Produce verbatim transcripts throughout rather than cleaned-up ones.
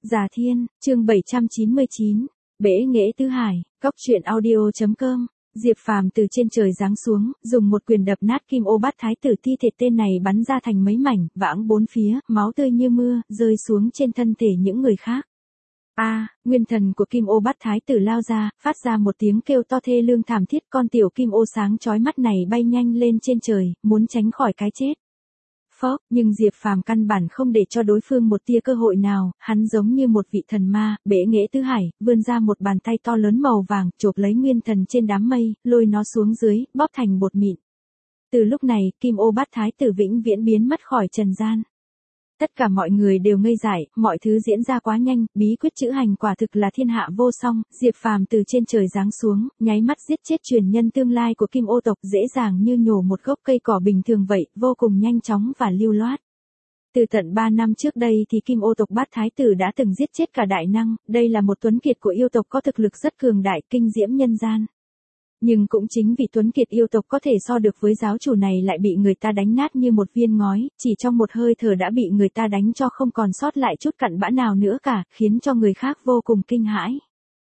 Già Thiên, chương bảy trăm chín mươi chín, Bể Nghệ Tứ Hải, Cóc truyện audio chấm com. Diệp Phàm từ trên trời giáng xuống, dùng một quyền đập nát Kim Ô Bát Thái Tử, thi thể tên này bắn ra thành mấy mảnh, vãng bốn phía, máu tươi như mưa, rơi xuống trên thân thể những người khác. A, à, nguyên thần của Kim Ô Bát Thái Tử lao ra, phát ra một tiếng kêu to thê lương thảm thiết, con tiểu Kim Ô sáng chói mắt này bay nhanh lên trên trời, muốn tránh khỏi cái chết. Phốc, nhưng Diệp Phàm căn bản không để cho đối phương một tia cơ hội nào, hắn giống như một vị thần ma, bể nghệ tứ hải, vươn ra một bàn tay to lớn màu vàng, chộp lấy nguyên thần trên đám mây, lôi nó xuống dưới, bóp thành bột mịn. Từ lúc này, Kim Ô Bát Thái Tử vĩnh viễn biến mất khỏi trần gian. Tất cả mọi người đều ngây dại, mọi thứ diễn ra quá nhanh, bí quyết chữ hành quả thực là thiên hạ vô song, Diệp Phàm từ trên trời giáng xuống, nháy mắt giết chết truyền nhân tương lai của Kim Ô tộc, dễ dàng như nhổ một gốc cây cỏ bình thường vậy, vô cùng nhanh chóng và lưu loát. Từ tận ba năm trước đây thì Kim Ô tộc Bát Thái Tử đã từng giết chết cả đại năng, đây là một tuấn kiệt của yêu tộc có thực lực rất cường đại, kinh diễm nhân gian. Nhưng cũng chính vì tuấn kiệt yêu tộc có thể so được với giáo chủ này lại bị người ta đánh nát như một viên ngói, chỉ trong một hơi thở đã bị người ta đánh cho không còn sót lại chút cặn bã nào nữa cả, khiến cho người khác vô cùng kinh hãi.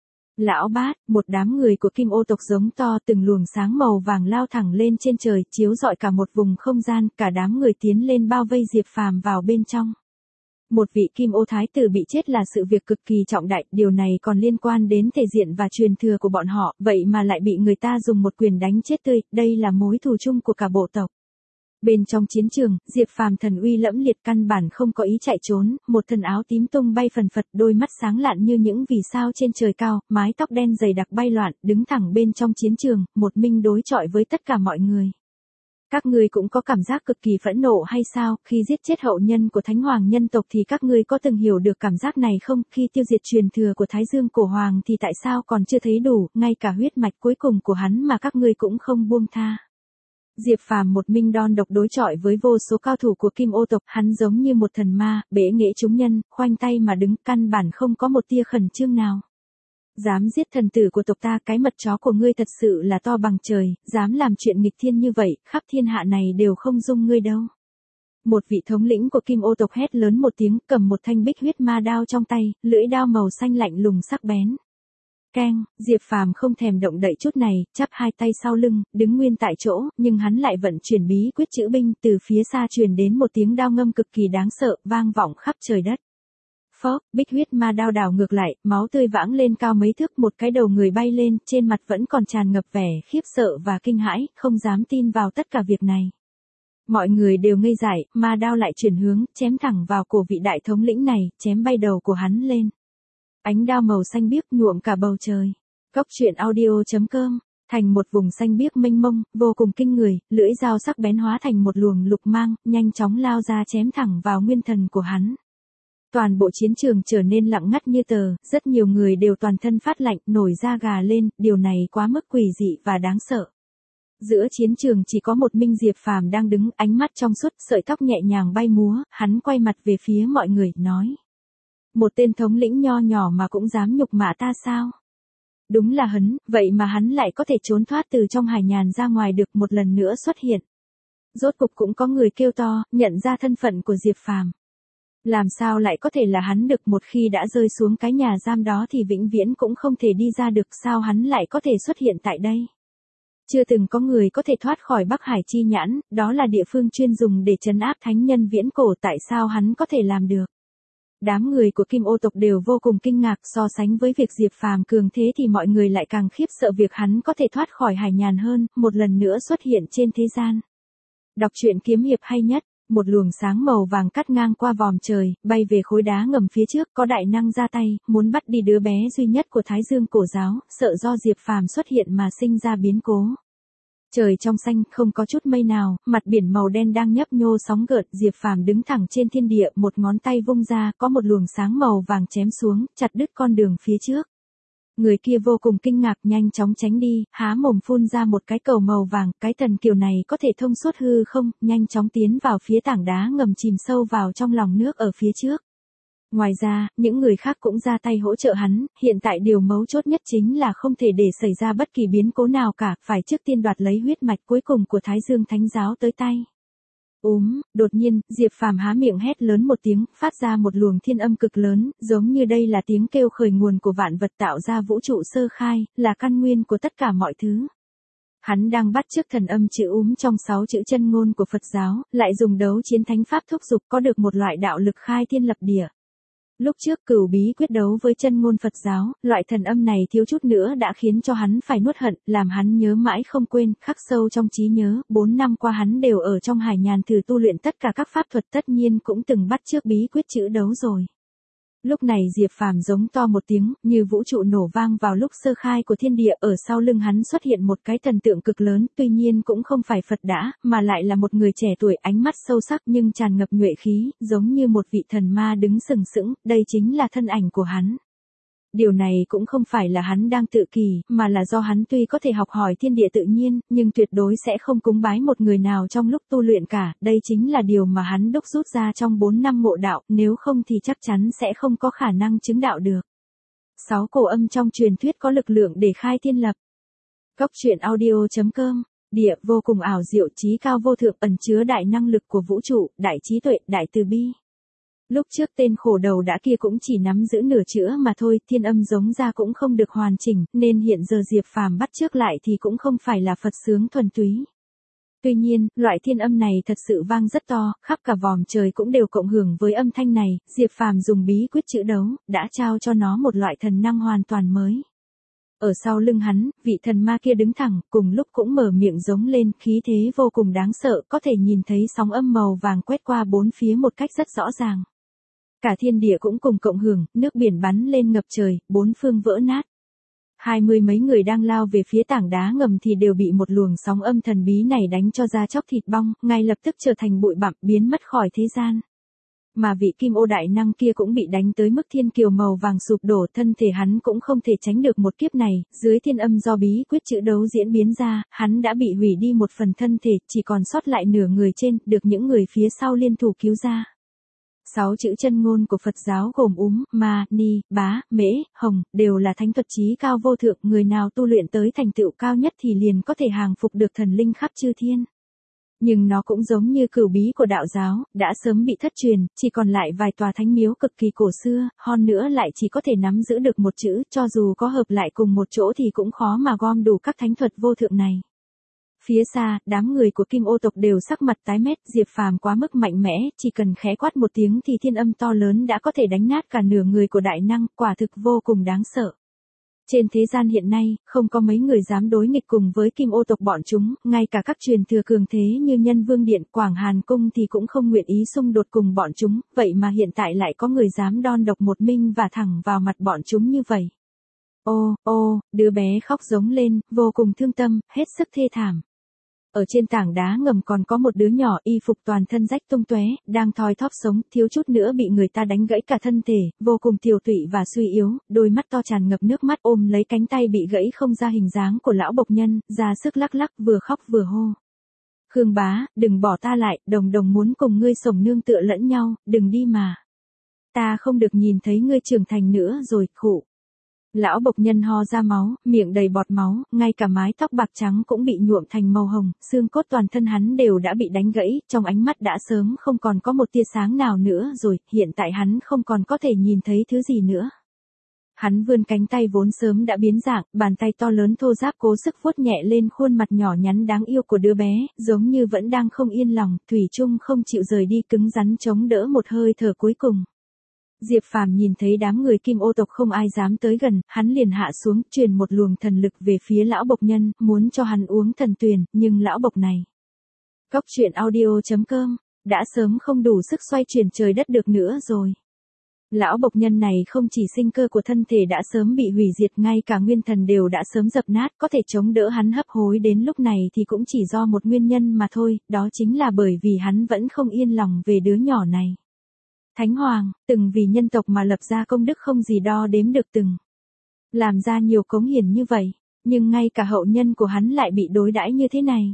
Lão Bát, một đám người của Kim Ô tộc giống to, từng luồng sáng màu vàng lao thẳng lên trên trời, chiếu rọi cả một vùng không gian, cả đám người tiến lên bao vây Diệp Phàm vào bên trong. Một vị Kim Ô Thái Tử bị chết là sự việc cực kỳ trọng đại, điều này còn liên quan đến thể diện và truyền thừa của bọn họ, vậy mà lại bị người ta dùng một quyền đánh chết tươi, đây là mối thù chung của cả bộ tộc. Bên trong chiến trường, Diệp Phàm thần uy lẫm liệt, căn bản không có ý chạy trốn, một thân áo tím tung bay phần phật, đôi mắt sáng lạn như những vì sao trên trời cao, mái tóc đen dày đặc bay loạn, đứng thẳng bên trong chiến trường, một mình đối chọi với tất cả mọi người. Các ngươi cũng có cảm giác cực kỳ phẫn nộ hay sao, khi giết chết hậu nhân của Thánh Hoàng nhân tộc thì các ngươi có từng hiểu được cảm giác này không, khi tiêu diệt truyền thừa của Thái Dương Cổ Hoàng thì tại sao còn chưa thấy đủ, ngay cả huyết mạch cuối cùng của hắn mà các ngươi cũng không buông tha. Diệp Phàm một mình đon độc đối chọi với vô số cao thủ của Kim Ô tộc, hắn giống như một thần ma, bể nghệ chúng nhân, khoanh tay mà đứng, căn bản không có một tia khẩn trương nào. Dám giết thần tử của tộc ta, cái mật chó của ngươi thật sự là to bằng trời, dám làm chuyện nghịch thiên như vậy, khắp thiên hạ này đều không dung ngươi đâu. Một vị thống lĩnh của Kim Ô tộc hét lớn một tiếng, cầm một thanh bích huyết ma đao trong tay, lưỡi đao màu xanh lạnh lùng sắc bén. Keng, Diệp Phàm không thèm động đậy chút này, chắp hai tay sau lưng, đứng nguyên tại chỗ, nhưng hắn lại vận chuyển bí quyết chữ binh, từ phía xa truyền đến một tiếng đao ngâm cực kỳ đáng sợ, vang vọng khắp trời đất. Phốc, bích huyết ma đao đảo ngược lại, máu tươi vãng lên cao mấy thước, một cái đầu người bay lên, trên mặt vẫn còn tràn ngập vẻ khiếp sợ và kinh hãi, không dám tin vào tất cả việc này. Mọi người đều ngây dại, ma đao lại chuyển hướng, chém thẳng vào cổ vị đại thống lĩnh này, chém bay đầu của hắn lên. Ánh đao màu xanh biếc nhuộm cả bầu trời. Cóc truyện audio chấm com, thành một vùng xanh biếc mênh mông, vô cùng kinh người, lưỡi dao sắc bén hóa thành một luồng lục mang, nhanh chóng lao ra chém thẳng vào nguyên thần của hắn. Toàn bộ chiến trường trở nên lặng ngắt như tờ, rất nhiều người đều toàn thân phát lạnh, nổi da gà lên, điều này quá mức quỷ dị và đáng sợ. Giữa chiến trường chỉ có một mình Diệp Phàm đang đứng, ánh mắt trong suốt, sợi tóc nhẹ nhàng bay múa, hắn quay mặt về phía mọi người, nói. Một tên thống lĩnh nho nhỏ mà cũng dám nhục mạ ta sao? Đúng là hấn, vậy mà hắn lại có thể trốn thoát từ trong hải nhàn ra ngoài được, một lần nữa xuất hiện. Rốt cục cũng có người kêu to, nhận ra thân phận của Diệp Phàm. Làm sao lại có thể là hắn được, một khi đã rơi xuống cái nhà giam đó thì vĩnh viễn cũng không thể đi ra được, sao hắn lại có thể xuất hiện tại đây? Chưa từng có người có thể thoát khỏi Bắc Hải chi nhãn, đó là địa phương chuyên dùng để trấn áp thánh nhân viễn cổ, tại sao hắn có thể làm được? Đám người của Kim Ô tộc đều vô cùng kinh ngạc, so sánh với việc Diệp Phàm cường thế thì mọi người lại càng khiếp sợ việc hắn có thể thoát khỏi hải nhàn hơn, một lần nữa xuất hiện trên thế gian. Đọc truyện kiếm hiệp hay nhất. Một luồng sáng màu vàng cắt ngang qua vòm trời, bay về khối đá ngầm phía trước, có đại năng ra tay, muốn bắt đi đứa bé duy nhất của Thái Dương Cổ giáo, sợ do Diệp Phàm xuất hiện mà sinh ra biến cố. Trời trong xanh, không có chút mây nào, mặt biển màu đen đang nhấp nhô sóng gợn, Diệp Phàm đứng thẳng trên thiên địa, một ngón tay vung ra, có một luồng sáng màu vàng chém xuống, chặt đứt con đường phía trước. Người kia vô cùng kinh ngạc, nhanh chóng tránh đi, há mồm phun ra một cái cầu màu vàng, cái thần kiều này có thể thông suốt hư không, nhanh chóng tiến vào phía tảng đá ngầm, chìm sâu vào trong lòng nước ở phía trước. Ngoài ra, những người khác cũng ra tay hỗ trợ hắn, hiện tại điều mấu chốt nhất chính là không thể để xảy ra bất kỳ biến cố nào cả, phải trước tiên đoạt lấy huyết mạch cuối cùng của Thái Dương Thánh Giáo tới tay. Úm, đột nhiên, Diệp Phàm há miệng hét lớn một tiếng, phát ra một luồng thiên âm cực lớn, giống như đây là tiếng kêu khởi nguồn của vạn vật tạo ra vũ trụ sơ khai, là căn nguyên của tất cả mọi thứ. Hắn đang bắt chước thần âm chữ úm trong sáu chữ chân ngôn của Phật giáo, lại dùng đấu chiến thánh pháp thúc giục có được một loại đạo lực khai thiên lập địa. Lúc trước Cửu Bí quyết đấu với chân ngôn Phật giáo, loại thần âm này thiếu chút nữa đã khiến cho hắn phải nuốt hận, làm hắn nhớ mãi không quên, khắc sâu trong trí nhớ, bốn năm qua hắn đều ở trong hải nhàn thử tu luyện tất cả các pháp thuật, tất nhiên cũng từng bắt chước bí quyết chữ đấu rồi. Lúc này Diệp Phàm giống to một tiếng, như vũ trụ nổ vang vào lúc sơ khai của thiên địa, ở sau lưng hắn xuất hiện một cái thần tượng cực lớn, tuy nhiên cũng không phải Phật đã, mà lại là một người trẻ tuổi, ánh mắt sâu sắc nhưng tràn ngập nhuệ khí, giống như một vị thần ma đứng sừng sững, đây chính là thân ảnh của hắn. Điều này cũng không phải là hắn đang tự kỳ, mà là do hắn tuy có thể học hỏi thiên địa tự nhiên, nhưng tuyệt đối sẽ không cúng bái một người nào trong lúc tu luyện cả, đây chính là điều mà hắn đúc rút ra trong bốn năm ngộ đạo, nếu không thì chắc chắn sẽ không có khả năng chứng đạo được. Sáu cổ âm trong truyền thuyết có lực lượng để khai thiên lập. Cốc truyện audio chấm com, địa vô cùng ảo diệu, trí cao vô thượng, ẩn chứa đại năng lực của vũ trụ, đại trí tuệ, đại từ bi. Lúc trước tên khổ đầu đã kia cũng chỉ nắm giữ nửa chữa mà thôi, thiên âm giống ra cũng không được hoàn chỉnh, nên hiện giờ Diệp Phàm bắt chước lại thì cũng không phải là Phật sướng thuần túy. Tuy nhiên, loại thiên âm này thật sự vang rất to, khắp cả vòm trời cũng đều cộng hưởng với âm thanh này, Diệp Phàm dùng bí quyết chữ đấu, đã trao cho nó một loại thần năng hoàn toàn mới. Ở sau lưng hắn, vị thần ma kia đứng thẳng, cùng lúc cũng mở miệng giống lên, khí thế vô cùng đáng sợ, có thể nhìn thấy sóng âm màu vàng quét qua bốn phía một cách rất rõ ràng. Cả thiên địa cũng cùng cộng hưởng, nước biển bắn lên ngập trời, bốn phương vỡ nát. Hai mươi mấy người đang lao về phía tảng đá ngầm thì đều bị một luồng sóng âm thần bí này đánh cho da chóc thịt bong, ngay lập tức trở thành bụi bặm, biến mất khỏi thế gian. Mà vị kim ô đại năng kia cũng bị đánh tới mức thiên kiều màu vàng sụp đổ, thân thể hắn cũng không thể tránh được một kiếp này, dưới thiên âm do bí quyết chữ đấu diễn biến ra, hắn đã bị hủy đi một phần thân thể, chỉ còn sót lại nửa người trên, được những người phía sau liên thủ cứu ra. Sáu chữ chân ngôn của Phật giáo gồm úm, ma, ni, bá, mễ, hồng, đều là thánh thuật trí cao vô thượng, người nào tu luyện tới thành tựu cao nhất thì liền có thể hàng phục được thần linh khắp chư thiên. Nhưng nó cũng giống như cửu bí của đạo giáo, đã sớm bị thất truyền, chỉ còn lại vài tòa thánh miếu cực kỳ cổ xưa, hơn nữa lại chỉ có thể nắm giữ được một chữ, cho dù có hợp lại cùng một chỗ thì cũng khó mà gom đủ các thánh thuật vô thượng này. Phía xa, đám người của Kim Ô tộc đều sắc mặt tái mét, Diệp Phàm quá mức mạnh mẽ, chỉ cần khẽ quát một tiếng thì thiên âm to lớn đã có thể đánh nát cả nửa người của đại năng, quả thực vô cùng đáng sợ. Trên thế gian hiện nay, không có mấy người dám đối nghịch cùng với Kim Ô tộc bọn chúng, ngay cả các truyền thừa cường thế như Nhân Vương Điện, Quảng Hàn Cung thì cũng không nguyện ý xung đột cùng bọn chúng, vậy mà hiện tại lại có người dám đon độc một mình và thẳng vào mặt bọn chúng như vậy. Ô, ô, đứa bé khóc giống lên, vô cùng thương tâm, hết sức thê thảm. Ở trên tảng đá ngầm còn có một đứa nhỏ y phục toàn thân rách tung tóe, đang thoi thóp sống, thiếu chút nữa bị người ta đánh gãy cả thân thể, vô cùng tiều tụy và suy yếu, đôi mắt to tràn ngập nước mắt ôm lấy cánh tay bị gãy không ra hình dáng của lão bộc nhân, ra sức lắc lắc vừa khóc vừa hô. Khương bá, đừng bỏ ta lại, đồng đồng muốn cùng ngươi sổng nương tựa lẫn nhau, đừng đi mà. Ta không được nhìn thấy ngươi trưởng thành nữa rồi, khụ. Lão bộc nhân ho ra máu, miệng đầy bọt máu, ngay cả mái tóc bạc trắng cũng bị nhuộm thành màu hồng, xương cốt toàn thân hắn đều đã bị đánh gãy, trong ánh mắt đã sớm không còn có một tia sáng nào nữa rồi, hiện tại hắn không còn có thể nhìn thấy thứ gì nữa. Hắn vươn cánh tay vốn sớm đã biến dạng, bàn tay to lớn thô ráp cố sức vuốt nhẹ lên khuôn mặt nhỏ nhắn đáng yêu của đứa bé, giống như vẫn đang không yên lòng, thủy chung không chịu rời đi, cứng rắn chống đỡ một hơi thở cuối cùng. Diệp Phàm nhìn thấy đám người Kim Ô tộc không ai dám tới gần, hắn liền hạ xuống, truyền một luồng thần lực về phía lão bộc nhân, muốn cho hắn uống thần tuyền, nhưng lão bộc này. Cốc truyện audio chấm com, đã sớm không đủ sức xoay chuyển trời đất được nữa rồi. Lão bộc nhân này không chỉ sinh cơ của thân thể đã sớm bị hủy diệt, ngay cả nguyên thần đều đã sớm dập nát, có thể chống đỡ hắn hấp hối đến lúc này thì cũng chỉ do một nguyên nhân mà thôi, đó chính là bởi vì hắn vẫn không yên lòng về đứa nhỏ này. Thánh Hoàng, từng vì nhân tộc mà lập ra công đức không gì đo đếm được từng. Làm ra nhiều cống hiến như vậy, nhưng ngay cả hậu nhân của hắn lại bị đối đãi như thế này.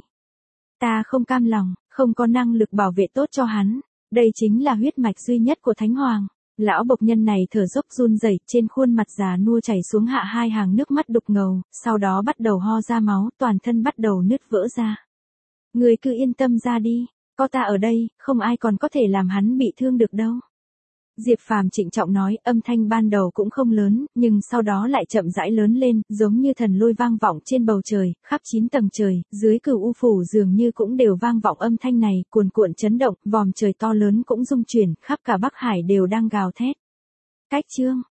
Ta không cam lòng, không có năng lực bảo vệ tốt cho hắn, đây chính là huyết mạch duy nhất của Thánh Hoàng. Lão bộc nhân này thở dốc run rẩy, trên khuôn mặt già nua chảy xuống hạ hai hàng nước mắt đục ngầu, sau đó bắt đầu ho ra máu, toàn thân bắt đầu nứt vỡ ra. Người cứ yên tâm ra đi. có ta ở đây, không ai còn có thể làm hắn bị thương được đâu. Diệp Phàm trịnh trọng nói, âm thanh ban đầu cũng không lớn, nhưng sau đó lại chậm rãi lớn lên, giống như thần lôi vang vọng trên bầu trời, khắp chín tầng trời, dưới Cửu U phủ dường như cũng đều vang vọng âm thanh này, cuồn cuộn chấn động, vòm trời to lớn cũng rung chuyển, khắp cả Bắc Hải đều đang gào thét. Cách chương